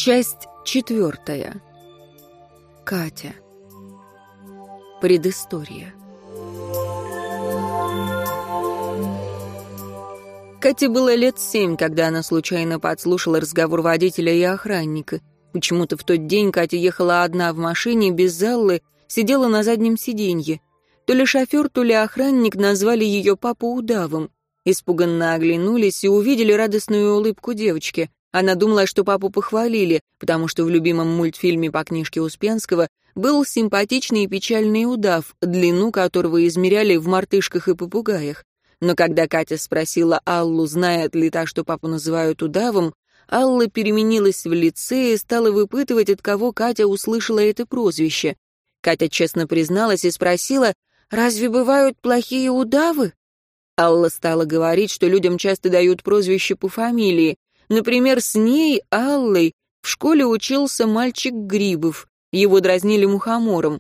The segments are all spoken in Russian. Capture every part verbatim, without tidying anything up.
Часть четвертая. Катя. Предыстория. Кате было лет семь, когда она случайно подслушала разговор водителя и охранника. Почему-то в тот день Катя ехала одна в машине, без Аллы, сидела на заднем сиденье. То ли шофер, то ли охранник назвали ее папу удавом. Испуганно оглянулись и увидели радостную улыбку девочки. Она думала, что папу похвалили, потому что в любимом мультфильме по книжке Успенского был симпатичный и печальный удав, длину которого измеряли в мартышках и попугаях. Но когда Катя спросила Аллу, знает ли та, что папу называют удавом, Алла переменилась в лице и стала выпытывать, от кого Катя услышала это прозвище. Катя честно призналась и спросила, «Разве бывают плохие удавы?» Алла стала говорить, что людям часто дают прозвище по фамилии. Например, с ней, Аллой, в школе учился мальчик Грибов. Его дразнили мухомором.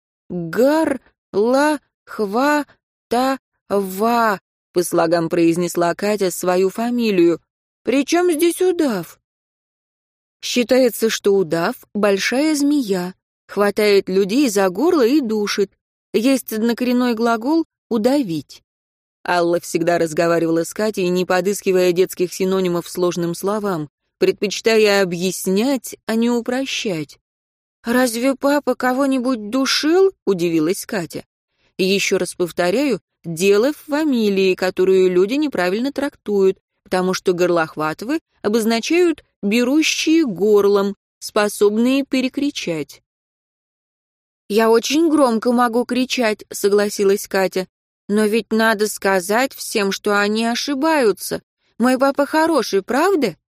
«Гар-ла-хва-та-ва», по слогам произнесла Катя свою фамилию. «При чем здесь удав?» Считается, что удав — большая змея, хватает людей за горло и душит. Есть однокоренной глагол «удавить». Алла всегда разговаривала с Катей, не подыскивая детских синонимов сложным словам, предпочитая объяснять, а не упрощать. «Разве папа кого-нибудь душил?» — удивилась Катя. «Еще раз повторяю, дело в фамилии, которую люди неправильно трактуют, потому что горлохватовы обозначают берущие горлом, способные перекричать». «Я очень громко могу кричать», — согласилась Катя. «Но ведь надо сказать всем, что они ошибаются. Мой папа хороший, правда?»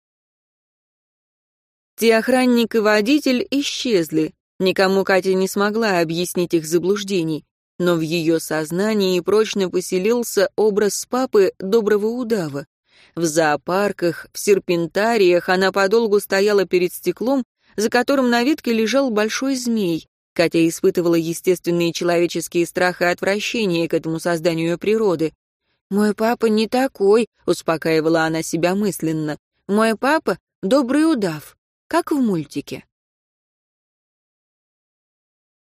Те охранник и водитель исчезли. Никому Катя не смогла объяснить их заблуждений. Но в ее сознании прочно поселился образ папы доброго удава. В зоопарках, в серпентариях она подолгу стояла перед стеклом, за которым на ветке лежал большой змей. Катя испытывала естественные человеческие страх и отвращение к этому созданию природы. «Мой папа не такой», — успокаивала она себя мысленно. «Мой папа — добрый удав, как в мультике».